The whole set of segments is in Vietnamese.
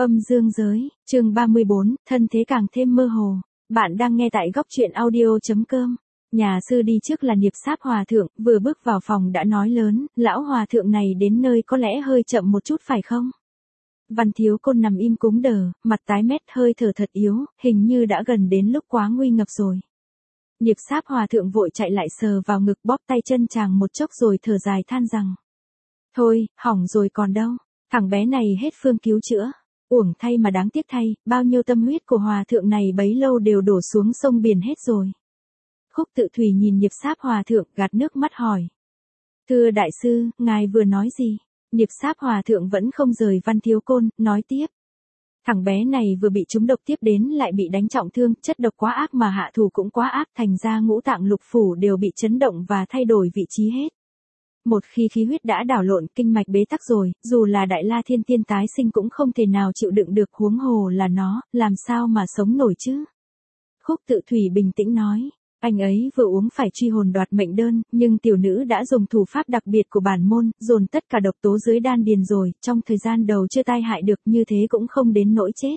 Âm dương giới, chương 34, thân thế càng thêm mơ hồ. Bạn đang nghe tại góc truyện audio.com. Nhà sư đi trước là Niệp Sáp Hòa Thượng, vừa bước vào phòng đã nói lớn, lão Hòa Thượng này đến nơi có lẽ hơi chậm một chút phải không? Văn Thiếu Côn nằm im cúng đờ, mặt tái mét hơi thở thật yếu, hình như đã gần đến lúc quá nguy ngập rồi. Niệp Sáp Hòa Thượng vội chạy lại sờ vào ngực bóp tay chân chàng một chốc rồi thở dài than rằng. Thôi, hỏng rồi còn đâu, thằng bé này hết phương cứu chữa. Uổng thay mà đáng tiếc thay, bao nhiêu tâm huyết của Hòa Thượng này bấy lâu đều đổ xuống sông biển hết rồi. Khúc Tự Thủy nhìn Niệp Sáp Hòa Thượng gạt nước mắt hỏi. Thưa đại sư, ngài vừa nói gì? Niệp Sáp Hòa Thượng vẫn không rời Văn Thiếu Côn, nói tiếp. Thằng bé này vừa bị trúng độc tiếp đến lại bị đánh trọng thương, chất độc quá ác mà hạ thủ cũng quá ác, thành ra ngũ tạng lục phủ đều bị chấn động và thay đổi vị trí hết. Một khi khí huyết đã đảo lộn, kinh mạch bế tắc rồi, dù là Đại La Thiên Tiên tái sinh cũng không thể nào chịu đựng được, huống hồ là nó, làm sao mà sống nổi chứ? Khúc Tự Thủy bình tĩnh nói, anh ấy vừa uống phải truy hồn đoạt mệnh đơn, nhưng tiểu nữ đã dùng thủ pháp đặc biệt của bản môn, dồn tất cả độc tố dưới đan điền rồi, trong thời gian đầu chưa tai hại được, như thế cũng không đến nỗi chết.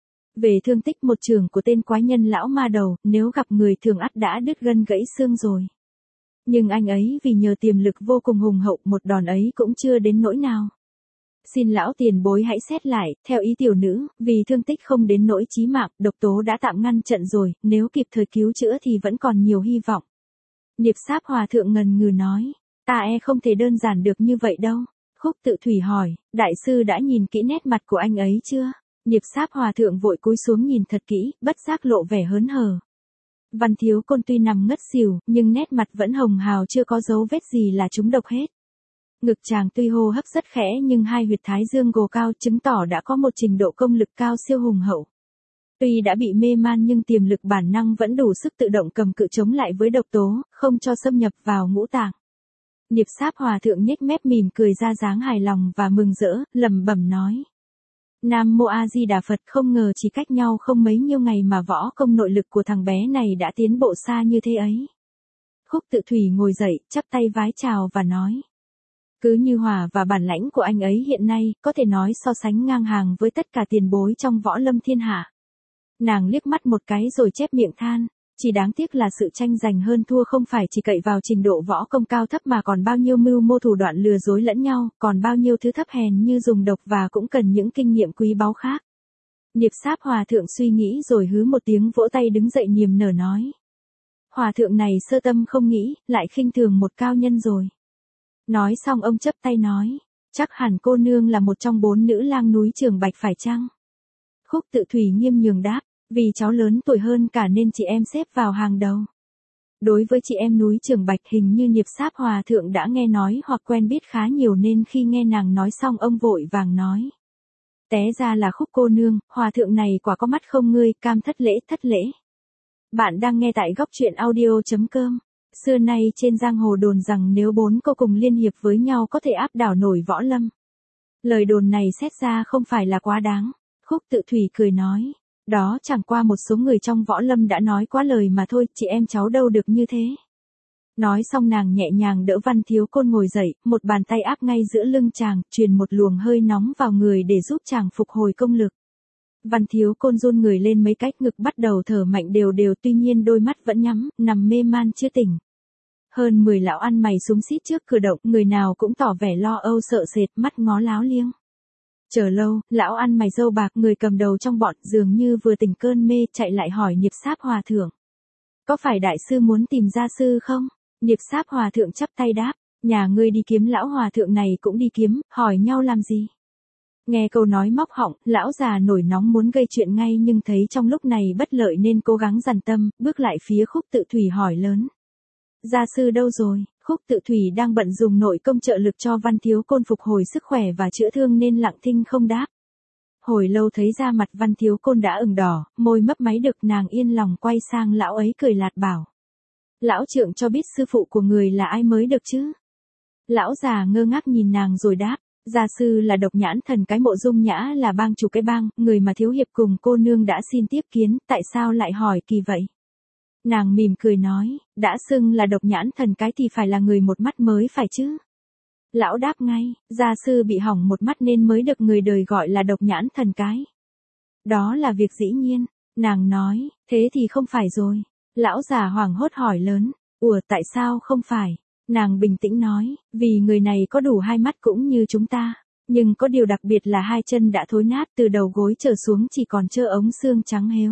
Về thương tích một trường của tên quái nhân lão ma đầu, nếu gặp người thường ắt đã đứt gân gãy xương rồi. Nhưng anh ấy vì nhờ tiềm lực vô cùng hùng hậu, một đòn ấy cũng chưa đến nỗi nào. Xin lão tiền bối hãy xét lại, theo ý tiểu nữ, vì thương tích không đến nỗi chí mạng, độc tố đã tạm ngăn trận rồi, nếu kịp thời cứu chữa thì vẫn còn nhiều hy vọng. Niệp Sáp Hòa Thượng ngần ngừ nói, ta không thể đơn giản được như vậy đâu. Khúc Tự Thủy hỏi, đại sư đã nhìn kỹ nét mặt của anh ấy chưa? Niệp Sáp Hòa Thượng vội cúi xuống nhìn thật kỹ, bất giác lộ vẻ hớn hở. Văn Thiếu Côn tuy nằm ngất xỉu, nhưng nét mặt vẫn hồng hào, chưa có dấu vết gì là trúng độc hết. Ngực chàng tuy hô hấp rất khẽ nhưng hai huyệt thái dương gồ cao, chứng tỏ đã có một trình độ công lực cao siêu hùng hậu. Tuy đã bị mê man nhưng tiềm lực bản năng vẫn đủ sức tự động cầm cự chống lại với độc tố, không cho xâm nhập vào ngũ tạng. Niệp Sáp Hòa Thượng nhếch mép mỉm cười ra dáng hài lòng và mừng rỡ, lẩm bẩm nói. Nam Mô A Di Đà Phật, không ngờ chỉ cách nhau không mấy nhiêu ngày mà võ công nội lực của thằng bé này đã tiến bộ xa như thế ấy. Khúc Tự Thủy ngồi dậy, chắp tay vái chào và nói. Cứ như Hòa và bản lãnh của anh ấy hiện nay, có thể nói so sánh ngang hàng với tất cả tiền bối trong võ lâm thiên hạ. Nàng liếc mắt một cái rồi chép miệng than, chỉ đáng tiếc là sự tranh giành hơn thua không phải chỉ cậy vào trình độ võ công cao thấp mà còn bao nhiêu mưu mô thủ đoạn lừa dối lẫn nhau, còn bao nhiêu thứ thấp hèn như dùng độc và cũng cần những kinh nghiệm quý báu khác. Niệp Sáp Hòa Thượng suy nghĩ rồi hứ một tiếng vỗ tay đứng dậy niềm nở nói. Hòa Thượng này sơ tâm không nghĩ, lại khinh thường một cao nhân rồi. Nói xong ông chắp tay nói, chắc hẳn cô nương là một trong 4 nữ lang núi Trường Bạch phải chăng? Khúc Tự Thủy nghiêm nhường đáp, vì cháu lớn tuổi hơn cả nên chị em xếp vào hàng đầu. Đối với chị em núi Trường Bạch hình như Niệp Sáp Hòa Thượng đã nghe nói hoặc quen biết khá nhiều nên khi nghe nàng nói xong ông vội vàng nói. Té ra là Khúc cô nương, Hòa Thượng này quả có mắt không ngươi, cam thất lễ thất lễ. Bạn đang nghe tại góc truyện audio.com. Xưa nay trên giang hồ đồn rằng nếu 4 cô cùng liên hiệp với nhau có thể áp đảo nổi võ lâm. Lời đồn này xét ra không phải là quá đáng. Khúc Tự Thủy cười nói. Đó chẳng qua một số người trong võ lâm đã nói quá lời mà thôi, chị em cháu đâu được như thế. Nói xong nàng nhẹ nhàng đỡ Văn Thiếu Côn ngồi dậy, một bàn tay áp ngay giữa lưng chàng, truyền một luồng hơi nóng vào người để giúp chàng phục hồi công lực. Văn Thiếu Côn run người lên mấy cách, ngực bắt đầu thở mạnh đều đều, tuy nhiên đôi mắt vẫn nhắm, nằm mê man chưa tỉnh. Hơn 10 lão ăn mày súng xít trước cửa động, người nào cũng tỏ vẻ lo âu sợ sệt, mắt ngó láo liếng. Chờ lâu, lão ăn mày râu bạc người cầm đầu trong bọn dường như vừa tỉnh cơn mê chạy lại hỏi Niệp Sáp Hòa Thượng. Có phải đại sư muốn tìm gia sư không? Niệp Sáp Hòa Thượng chắp tay đáp, nhà ngươi đi kiếm lão Hòa Thượng này cũng đi kiếm, hỏi nhau làm gì? Nghe câu nói móc họng, lão già nổi nóng muốn gây chuyện ngay nhưng thấy trong lúc này bất lợi nên cố gắng dằn tâm, bước lại phía Khúc Tự Thủy hỏi lớn. Gia sư đâu rồi? Khúc Tự Thủy đang bận dùng nội công trợ lực cho Văn Thiếu Côn phục hồi sức khỏe và chữa thương nên lặng thinh không đáp. Hồi lâu thấy da mặt Văn Thiếu Côn đã ửng đỏ, môi mấp máy được, nàng yên lòng quay sang lão ấy cười lạt bảo. Lão trượng cho biết sư phụ của người là ai mới được chứ? Lão già ngơ ngác nhìn nàng rồi đáp. Gia sư là Độc Nhãn Thần cái Mộ Dung Nhã là bang chủ cái bang, người mà thiếu hiệp cùng cô nương đã xin tiếp kiến, tại sao lại hỏi kỳ vậy? Nàng mỉm cười nói, đã xưng là Độc Nhãn Thần cái thì phải là người một mắt mới phải chứ? Lão đáp ngay, gia sư bị hỏng một mắt nên mới được người đời gọi là Độc Nhãn Thần cái. Đó là việc dĩ nhiên. Nàng nói, thế thì không phải rồi. Lão già hoảng hốt hỏi lớn, ủa tại sao không phải? Nàng bình tĩnh nói, vì người này có đủ hai mắt cũng như chúng ta. Nhưng có điều đặc biệt là hai chân đã thối nát từ đầu gối trở xuống chỉ còn trơ ống xương trắng héo.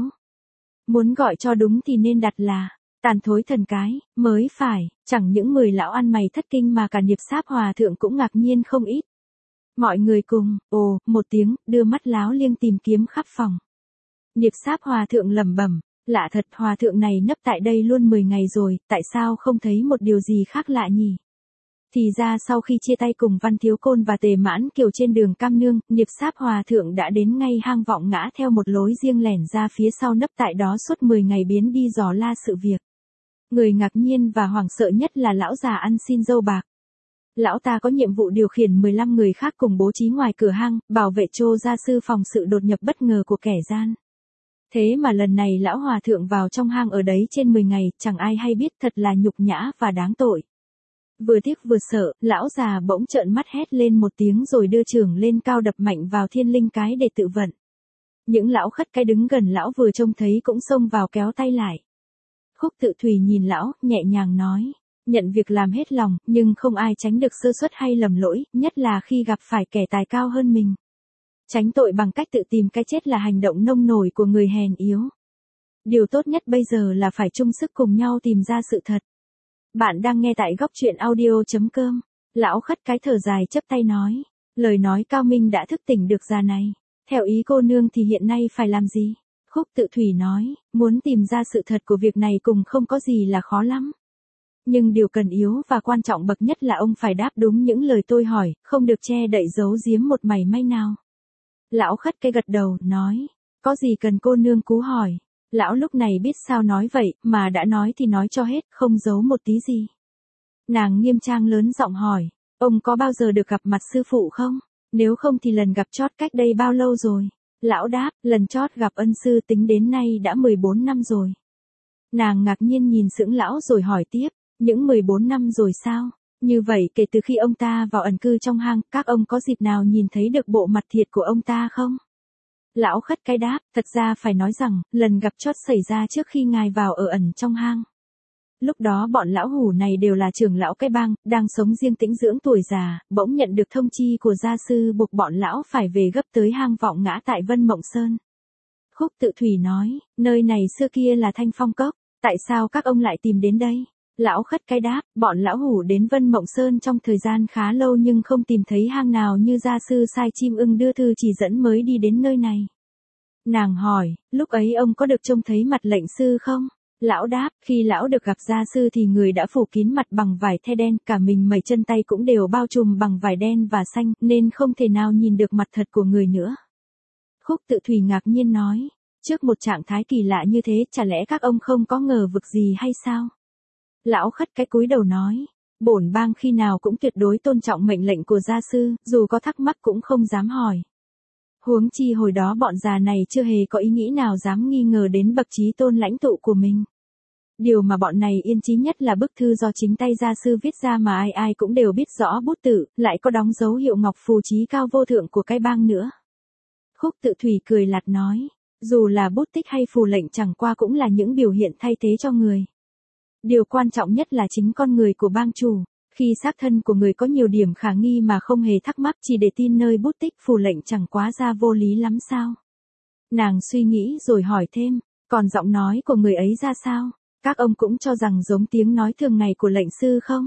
Muốn gọi cho đúng thì nên đặt là tàn thối thần cái, mới phải, chẳng những 10 lão ăn mày thất kinh mà cả Niệp Sáp Hòa Thượng cũng ngạc nhiên không ít. Mọi người cùng, ồ, một tiếng, đưa mắt láo liêng tìm kiếm khắp phòng. Niệp Sáp Hòa Thượng lẩm bẩm, lạ thật, Hòa Thượng này nấp tại đây luôn 10 ngày rồi, tại sao không thấy một điều gì khác lạ nhỉ? Thì ra sau khi chia tay cùng Văn Thiếu Côn và Tề Mãn Kiều trên đường Cam Nương, Niệp Sáp Hòa Thượng đã đến ngay hang Vọng Ngã theo một lối riêng lẻn ra phía sau nấp tại đó suốt 10 ngày biến đi dò la sự việc. Người ngạc nhiên và hoảng sợ nhất là lão già ăn xin dâu bạc. Lão ta có nhiệm vụ điều khiển 15 người khác cùng bố trí ngoài cửa hang, bảo vệ Trô gia sư phòng sự đột nhập bất ngờ của kẻ gian. Thế mà lần này lão hòa thượng vào trong hang ở đấy trên 10 ngày, chẳng ai hay biết, thật là nhục nhã và đáng tội. Vừa tiếc vừa sợ, lão già bỗng trợn mắt hét lên một tiếng rồi đưa chưởng lên cao đập mạnh vào thiên linh cái để tự vận. Những lão khất cái đứng gần lão vừa trông thấy cũng xông vào kéo tay lại. Khúc Tự Thủy nhìn lão, nhẹ nhàng nói, nhận việc làm hết lòng, nhưng không ai tránh được sơ suất hay lầm lỗi, nhất là khi gặp phải kẻ tài cao hơn mình. Tránh tội bằng cách tự tìm cái chết là hành động nông nổi của người hèn yếu. Điều tốt nhất bây giờ là phải chung sức cùng nhau tìm ra sự thật. Bạn đang nghe tại góc truyện audio.com. Lão khất cái thở dài chắp tay nói, lời nói cao minh đã thức tỉnh được già này. Theo ý cô nương thì hiện nay phải làm gì? Khúc Tự Thủy nói, muốn tìm ra sự thật của việc này cùng không có gì là khó lắm. Nhưng điều cần yếu và quan trọng bậc nhất là ông phải đáp đúng những lời tôi hỏi, không được che đậy giấu giếm một mảy may nào. Lão khất cái gật đầu, nói, có gì cần cô nương cú hỏi. Lão lúc này biết sao nói vậy, mà đã nói thì nói cho hết, không giấu một tí gì. Nàng nghiêm trang lớn giọng hỏi, ông có bao giờ được gặp mặt sư phụ không? Nếu không thì lần gặp chót cách đây bao lâu rồi? Lão đáp, lần chót gặp ân sư tính đến nay đã 14 năm rồi. Nàng ngạc nhiên nhìn sững lão rồi hỏi tiếp, những 14 năm rồi sao? Như vậy kể từ khi ông ta vào ẩn cư trong hang, các ông có dịp nào nhìn thấy được bộ mặt thiệt của ông ta không? Lão khất cái đáp, thật ra phải nói rằng, lần gặp chót xảy ra trước khi ngài vào ở ẩn trong hang. Lúc đó bọn lão hủ này đều là trưởng lão cái bang, đang sống riêng tĩnh dưỡng tuổi già, bỗng nhận được thông chi của gia sư buộc bọn lão phải về gấp tới hang Vọng Ngã tại Vân Mộng Sơn. Khúc Tự Thủy nói, nơi này xưa kia là Thanh Phong Cốc, tại sao các ông lại tìm đến đây? Lão khất cái đáp, bọn lão hủ đến Vân Mộng Sơn trong thời gian khá lâu nhưng không tìm thấy hang nào như gia sư sai chim ưng đưa thư chỉ dẫn mới đi đến nơi này. Nàng hỏi, lúc ấy ông có được trông thấy mặt lệnh sư không? Lão đáp, khi lão được gặp gia sư thì người đã phủ kín mặt bằng vải the đen, cả mình mẩy chân tay cũng đều bao trùm bằng vải đen và xanh, nên không thể nào nhìn được mặt thật của người nữa. Khúc Tự Thủy ngạc nhiên nói, trước một trạng thái kỳ lạ như thế, chả lẽ các ông không có ngờ vực gì hay sao? Lão khất cái cúi đầu nói, bổn bang khi nào cũng tuyệt đối tôn trọng mệnh lệnh của gia sư, dù có thắc mắc cũng không dám hỏi. Huống chi hồi đó bọn già này chưa hề có ý nghĩ nào dám nghi ngờ đến bậc chí tôn lãnh tụ của mình. Điều mà bọn này yên chí nhất là bức thư do chính tay gia sư viết ra mà ai ai cũng đều biết rõ bút tự, lại có đóng dấu hiệu ngọc phù chí cao vô thượng của cái bang nữa. Khúc Tự Thủy cười lạt nói, dù là bút tích hay phù lệnh chẳng qua cũng là những biểu hiện thay thế cho người. Điều quan trọng nhất là chính con người của bang chủ. Khi xác thân của người có nhiều điểm khả nghi mà không hề thắc mắc chỉ để tin nơi bút tích phù lệnh chẳng quá ra vô lý lắm sao? Nàng suy nghĩ rồi hỏi thêm, còn giọng nói của người ấy ra sao? Các ông cũng cho rằng giống tiếng nói thường ngày của lệnh sư không?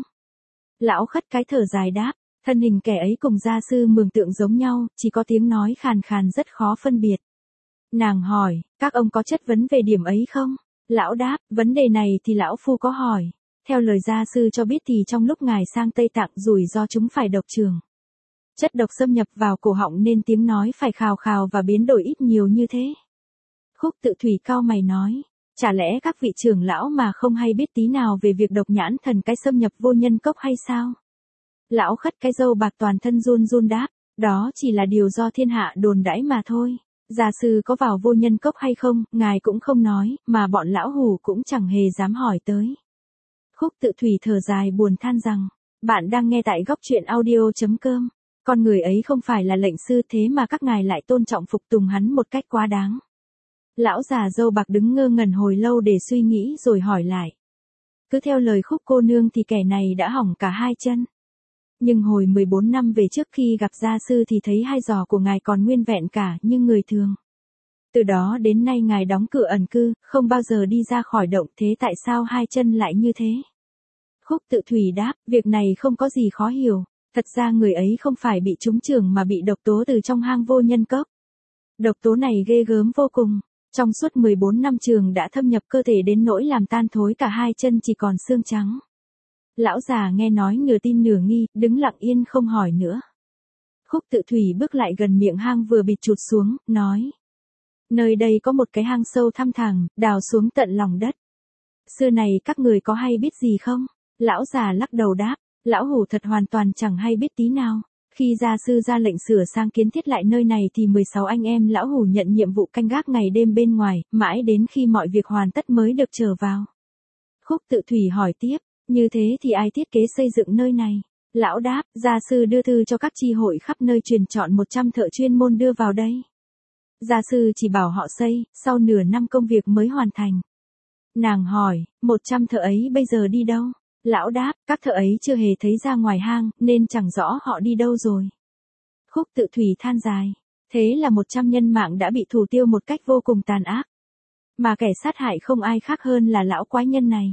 Lão khất cái thở dài đáp, thân hình kẻ ấy cùng gia sư mường tượng giống nhau, chỉ có tiếng nói khàn khàn rất khó phân biệt. Nàng hỏi, các ông có chất vấn về điểm ấy không? Lão đáp, vấn đề này thì lão phu có hỏi. Theo lời gia sư cho biết thì trong lúc ngài sang Tây Tạng rủi do chúng phải độc trường. Chất độc xâm nhập vào cổ họng nên tiếng nói phải khào khào và biến đổi ít nhiều như thế. Khúc Tự Thủy cau mày nói, chả lẽ các vị trưởng lão mà không hay biết tí nào về việc độc nhãn thần cái xâm nhập vô nhân cốc hay sao? Lão khất cái râu bạc toàn thân run run đáp, đó chỉ là điều do thiên hạ đồn đãi mà thôi. Gia sư có vào vô nhân cốc hay không, ngài cũng không nói, mà bọn lão hủ cũng chẳng hề dám hỏi tới. Khúc Tự Thủy thở dài buồn than rằng, bạn đang nghe tại góc truyện audio.com. Con người ấy không phải là lệnh sư thế mà các ngài lại tôn trọng phục tùng hắn một cách quá đáng. Lão già râu bạc đứng ngơ ngẩn hồi lâu để suy nghĩ rồi hỏi lại. Cứ theo lời Khúc cô nương thì kẻ này đã hỏng cả hai chân. Nhưng hồi 14 năm về trước khi gặp gia sư thì thấy hai giò của ngài còn nguyên vẹn cả như người thường. Từ đó đến nay ngài đóng cửa ẩn cư, không bao giờ đi ra khỏi động, thế tại sao hai chân lại như thế? Khúc Tự Thủy đáp, việc này không có gì khó hiểu. Thật ra người ấy không phải bị trúng chưởng mà bị độc tố từ trong hang vô nhân cốc. Độc tố này ghê gớm vô cùng. Trong suốt 14 năm trường đã thâm nhập cơ thể đến nỗi làm tan thối cả hai chân chỉ còn xương trắng. Lão già nghe nói nửa tin nửa nghi, đứng lặng yên không hỏi nữa. Khúc Tự Thủy bước lại gần miệng hang vừa bịt chụt xuống, nói. Nơi đây có một cái hang sâu thăm thẳm, đào xuống tận lòng đất. Xưa này các người có hay biết gì không? Lão già lắc đầu đáp, lão hủ thật hoàn toàn chẳng hay biết tí nào. Khi gia sư ra lệnh sửa sang kiến thiết lại nơi này thì 16 anh em lão hủ nhận nhiệm vụ canh gác ngày đêm bên ngoài, mãi đến khi mọi việc hoàn tất mới được trở vào. Khúc Tự Thủy hỏi tiếp, như thế thì ai thiết kế xây dựng nơi này? Lão đáp, gia sư đưa thư cho các chi hội khắp nơi truyền chọn 100 thợ chuyên môn đưa vào đây. Gia sư chỉ bảo họ xây, sau nửa năm công việc mới hoàn thành. Nàng hỏi, 100 thợ ấy bây giờ đi đâu? Lão đáp, các thợ ấy chưa hề thấy ra ngoài hang, nên chẳng rõ họ đi đâu rồi. Khúc Tự Thủy than dài, thế là 100 nhân mạng đã bị thủ tiêu một cách vô cùng tàn ác. Mà kẻ sát hại không ai khác hơn là lão quái nhân này.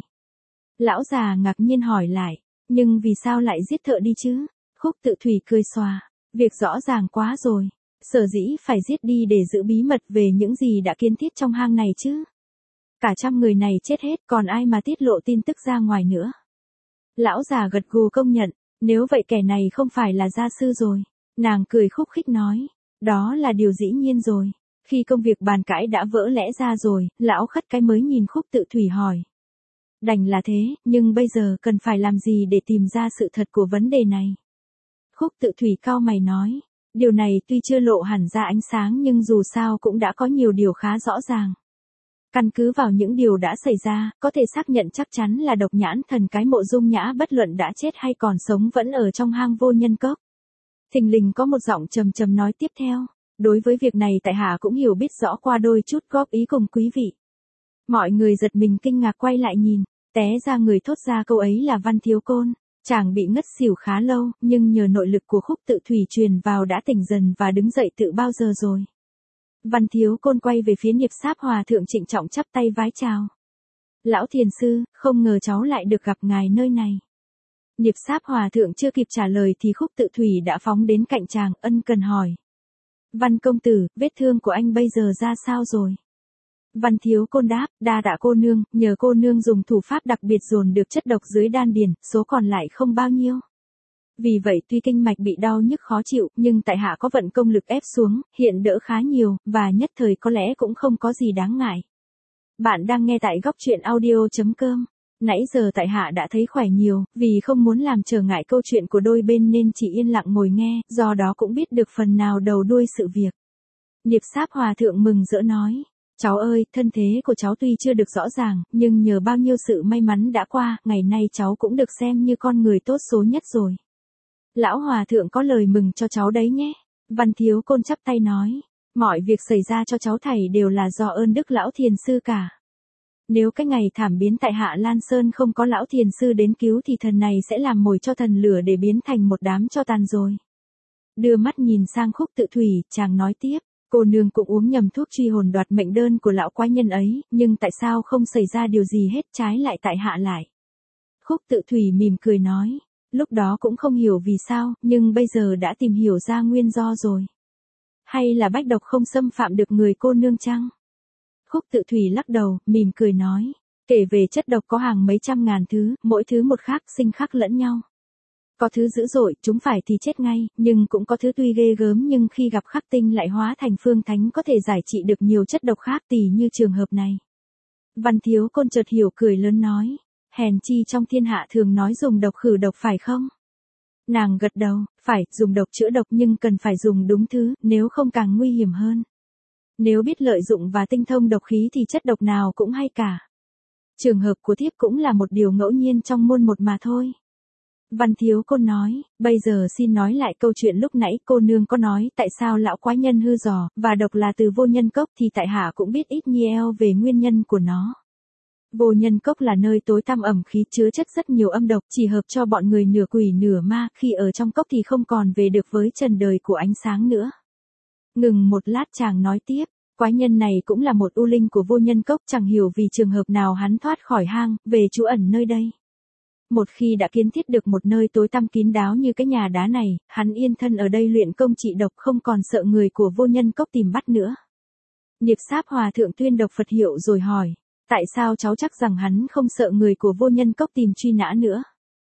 Lão già ngạc nhiên hỏi lại, nhưng vì sao lại giết thợ đi chứ? Khúc Tự Thủy cười xòa, việc rõ ràng quá rồi. Sở dĩ phải giết đi để giữ bí mật về những gì đã kiến thiết trong hang này chứ. Cả trăm người này chết hết, còn ai mà tiết lộ tin tức ra ngoài nữa. Lão già gật gù công nhận, nếu vậy kẻ này không phải là gia sư rồi. Nàng cười khúc khích nói, đó là điều dĩ nhiên rồi. Khi công việc bàn cãi đã vỡ lẽ ra rồi, lão khất cái mới nhìn Khúc Tự Thủy hỏi. Đành là thế, nhưng bây giờ cần phải làm gì để tìm ra sự thật của vấn đề này? Khúc Tự Thủy cau mày nói, điều này tuy chưa lộ hẳn ra ánh sáng nhưng dù sao cũng đã có nhiều điều khá rõ ràng. Căn cứ vào những điều đã xảy ra, có thể xác nhận chắc chắn là Độc Nhãn Thần cái Mộ Dung Nhã bất luận đã chết hay còn sống vẫn ở trong hang vô nhân cốc. Thình lình có một giọng trầm trầm nói tiếp theo, đối với việc này tại hạ cũng hiểu biết rõ qua đôi chút góp ý cùng quý vị. Mọi người giật mình kinh ngạc quay lại nhìn, té ra người thốt ra câu ấy là Văn Thiếu Côn. Chàng bị ngất xỉu khá lâu, nhưng nhờ nội lực của Khúc Tự Thủy truyền vào đã tỉnh dần và đứng dậy tự bao giờ rồi. Văn Thiếu Côn quay về phía Niệp Sáp Hòa thượng trịnh trọng chắp tay vái chào. Lão thiền sư, không ngờ cháu lại được gặp ngài nơi này. Niệp Sáp Hòa thượng chưa kịp trả lời thì Khúc Tự Thủy đã phóng đến cạnh chàng ân cần hỏi. Văn công tử, vết thương của anh bây giờ ra sao rồi? Văn Thiếu Côn đáp, đa tạ cô nương, nhờ cô nương dùng thủ pháp đặc biệt dồn được chất độc dưới đan điền, số còn lại không bao nhiêu. Vì vậy tuy kinh mạch bị đau nhức khó chịu, nhưng tại hạ có vận công lực ép xuống, hiện đỡ khá nhiều, và nhất thời có lẽ cũng không có gì đáng ngại. Bạn đang nghe tại góc truyện audio.com. Nãy giờ tại hạ đã thấy khỏe nhiều, vì không muốn làm trở ngại câu chuyện của đôi bên nên chỉ yên lặng ngồi nghe, do đó cũng biết được phần nào đầu đuôi sự việc. Niệp Sáp Hòa thượng mừng rỡ nói. Cháu ơi, thân thế của cháu tuy chưa được rõ ràng, nhưng nhờ bao nhiêu sự may mắn đã qua, ngày nay cháu cũng được xem như con người tốt số nhất rồi. Lão Hòa thượng có lời mừng cho cháu đấy nhé. Văn Thiếu Côn chắp tay nói, mọi việc xảy ra cho cháu thầy đều là do ơn đức lão thiền sư cả. Nếu cái ngày thảm biến tại Hạ Lan Sơn không có lão thiền sư đến cứu thì thần này sẽ làm mồi cho thần lửa để biến thành một đám tro tàn rồi. Đưa mắt nhìn sang Khúc Tự Thủy, chàng nói tiếp. Cô nương cũng uống nhầm thuốc truy hồn đoạt mệnh đơn của lão quái nhân ấy, nhưng tại sao không xảy ra điều gì hết trái lại tại hạ lại? Khúc Tự Thủy mỉm cười nói, lúc đó cũng không hiểu vì sao, nhưng bây giờ đã tìm hiểu ra nguyên do rồi. Hay là bách độc không xâm phạm được người cô nương chăng? Khúc Tự Thủy lắc đầu, mỉm cười nói, kể về chất độc có hàng mấy trăm ngàn thứ, mỗi thứ một khác sinh khắc lẫn nhau. Có thứ dữ dội, chúng phải thì chết ngay, nhưng cũng có thứ tuy ghê gớm nhưng khi gặp khắc tinh lại hóa thành phương thánh có thể giải trị được nhiều chất độc khác tỉ như trường hợp này. Văn Thiếu Côn chợt hiểu cười lớn nói, hèn chi trong thiên hạ thường nói dùng độc khử độc phải không? Nàng gật đầu, phải, dùng độc chữa độc nhưng cần phải dùng đúng thứ, nếu không càng nguy hiểm hơn. Nếu biết lợi dụng và tinh thông độc khí thì chất độc nào cũng hay cả. Trường hợp của thiếp cũng là một điều ngẫu nhiên trong muôn một mà thôi. Văn Thiếu Côn nói, bây giờ xin nói lại câu chuyện lúc nãy cô nương có nói tại sao lão quái nhân hư giò, và độc là từ vô nhân cốc thì tại hạ cũng biết ít nhiều về nguyên nhân của nó. Vô nhân cốc là nơi tối tăm ẩm khí chứa chất rất nhiều âm độc, chỉ hợp cho bọn người nửa quỷ nửa ma, khi ở trong cốc thì không còn về được với trần đời của ánh sáng nữa. Ngừng một lát chàng nói tiếp, quái nhân này cũng là một u linh của vô nhân cốc, chẳng hiểu vì trường hợp nào hắn thoát khỏi hang, về trú ẩn nơi đây. Một khi đã kiến thiết được một nơi tối tăm kín đáo như cái nhà đá này, hắn yên thân ở đây luyện công trị độc, không còn sợ người của vô nhân cốc tìm bắt nữa. Niệp Sáp Hòa thượng tuyên đọc Phật hiệu rồi hỏi, tại sao cháu chắc rằng hắn không sợ người của vô nhân cốc tìm truy nã nữa?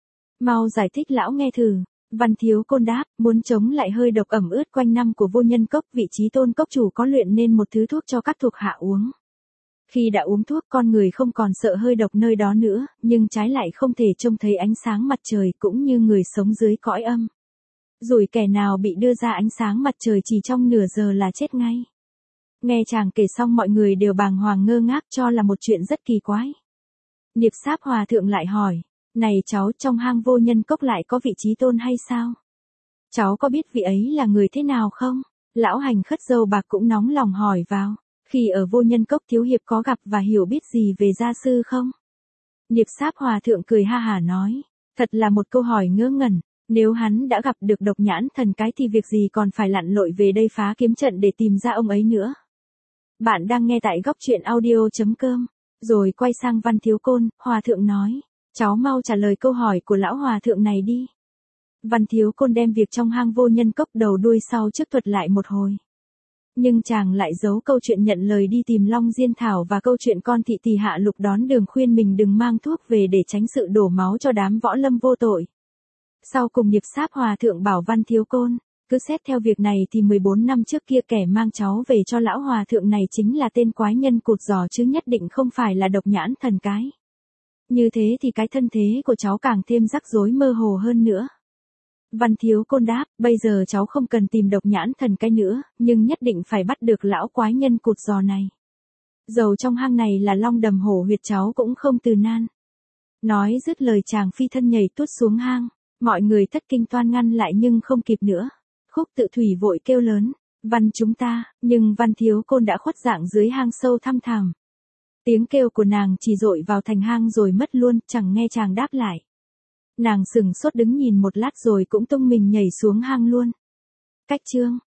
Mau giải thích lão nghe thử. Văn Thiếu Côn đáp, muốn chống lại hơi độc ẩm ướt quanh năm của vô nhân cốc, vị trí tôn cốc chủ có luyện nên một thứ thuốc cho các thuộc hạ uống. Khi đã uống thuốc, con người không còn sợ hơi độc nơi đó nữa, nhưng trái lại không thể trông thấy ánh sáng mặt trời, cũng như người sống dưới cõi âm. Rồi kẻ nào bị đưa ra ánh sáng mặt trời chỉ trong nửa giờ là chết ngay. Nghe chàng kể xong mọi người đều bàng hoàng ngơ ngác, cho là một chuyện rất kỳ quái. Niệp Sáp Hòa thượng lại hỏi, này cháu, trong hang vô nhân cốc lại có vị trí tôn hay sao? Cháu có biết vị ấy là người thế nào không? Lão hành khất dâu bạc cũng nóng lòng hỏi vào, khi ở vô nhân cốc thiếu hiệp có gặp và hiểu biết gì về gia sư không? Niệp Sáp Hòa thượng cười ha hả nói, thật là một câu hỏi ngớ ngẩn, nếu hắn đã gặp được độc nhãn thần cái thì việc gì còn phải lặn lội về đây phá kiếm trận để tìm ra ông ấy nữa. Bạn đang nghe tại góc truyện audio.com, rồi quay sang Văn Thiếu Côn, Hòa thượng nói, cháu mau trả lời câu hỏi của lão Hòa thượng này đi. Văn Thiếu Côn đem việc trong hang vô nhân cốc đầu đuôi sau trước thuật lại một hồi. Nhưng chàng lại giấu câu chuyện nhận lời đi tìm Long Diên Thảo và câu chuyện con thị tỳ hạ lục đón đường khuyên mình đừng mang thuốc về để tránh sự đổ máu cho đám võ lâm vô tội. Sau cùng Niệp Sáp Hòa thượng bảo Văn Thiếu Côn, cứ xét theo việc này thì 14 năm trước kia kẻ mang cháu về cho lão Hòa thượng này chính là tên quái nhân cụt giò chứ nhất định không phải là độc nhãn thần cái. Như thế thì cái thân thế của cháu càng thêm rắc rối mơ hồ hơn nữa. Văn Thiếu Côn đáp, bây giờ cháu không cần tìm độc nhãn thần cái nữa, nhưng nhất định phải bắt được lão quái nhân cụt giò này. Dầu trong hang này là long đầm hổ huyệt cháu cũng không từ nan. Nói dứt lời chàng phi thân nhảy tuốt xuống hang, mọi người thất kinh toan ngăn lại nhưng không kịp nữa. Khúc Tự Thủy vội kêu lớn, Văn chúng ta, nhưng Văn Thiếu Côn đã khuất dạng dưới hang sâu thăm thẳm. Tiếng kêu của nàng chỉ dội vào thành hang rồi mất luôn, chẳng nghe chàng đáp lại. Nàng sừng sốt đứng nhìn một lát rồi cũng tung mình nhảy xuống hang luôn. Cách chương